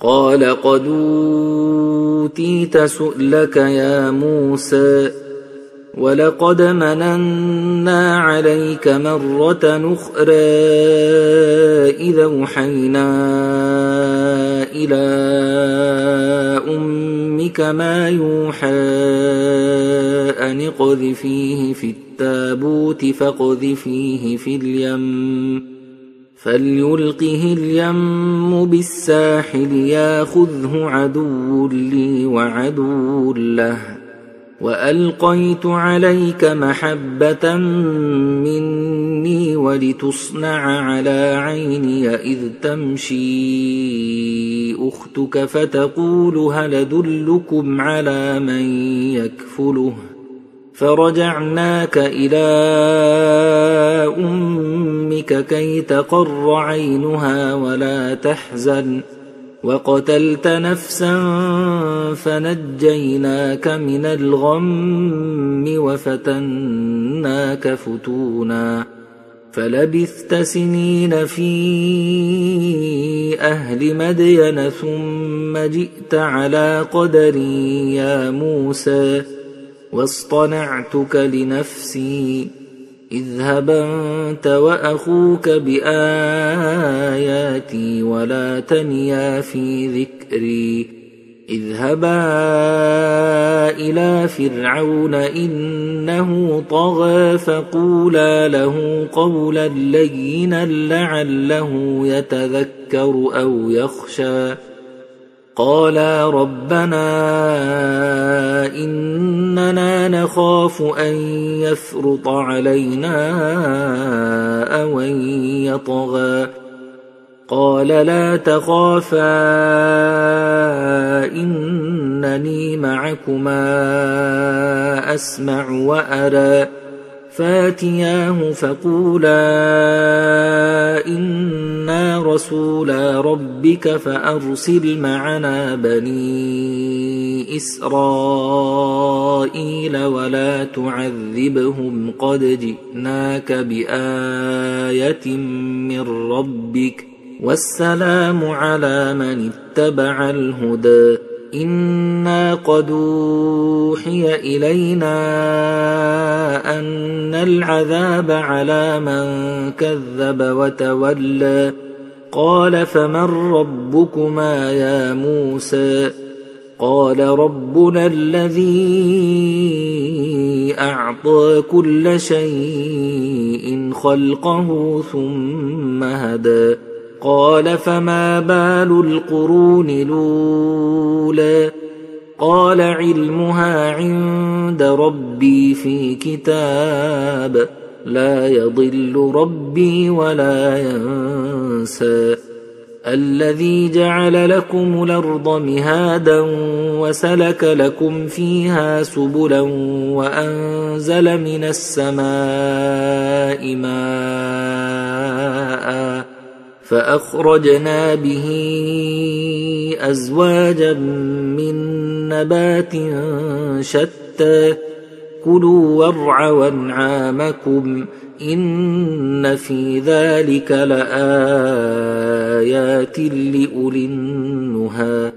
قال قد أوتيت سؤلك يا موسى ولقد مننا عليك مرة أخرى إذا أوحينا إلى أمك ما يوحى أن اقذفيه في التابوت فاقذفيه في اليم فليلقه اليم بالساحل ياخذه عدو لي وعدو له وألقيت عليك محبة مني ولتصنع على عيني إذ تمشي أختك فتقول هل أدلكم على من يكفله فرجعناك إلى أمك كي تقر عينها ولا تحزن وقتلت نفسا فنجيناك من الغم وفتناك فتونا فلبثت سنين في أهل مدين ثم جئت على قدري يا موسى واصطنعتك لنفسي اذهب أنت وأخوك بآياتي ولا تنيا في ذكري اذهبا إلى فرعون إنه طغى فقولا له قولا لينا لعله يتذكر أو يخشى قالا ربنا إننا نخاف أن يفرط علينا أو أن يطغى قال لا تخافا إنني معكما أسمع وأرى فاتياه فقولا إنا رسولا ربك فأرسل معنا بني إسرائيل ولا تعذبهم قد جئناك بآية من ربك والسلام على من اتبع الهدى إنا قد أوحي إلينا أن العذاب على من كذب وتولى قال فمن ربكما يا موسى قال ربنا الذي أعطى كل شيء خلقه ثم هدى قال فما بال القرون الأولى قال علمها عند ربي في كتاب لا يضل ربي ولا ينسى الذي جعل لكم الأرض مهادا وسلك لكم فيها سبلا وأنزل من السماء ماء فأخرجنا به أزواجا من نبات شتى كلوا وارعوا أنعامكم إن في ذلك لآيات لأولي النهى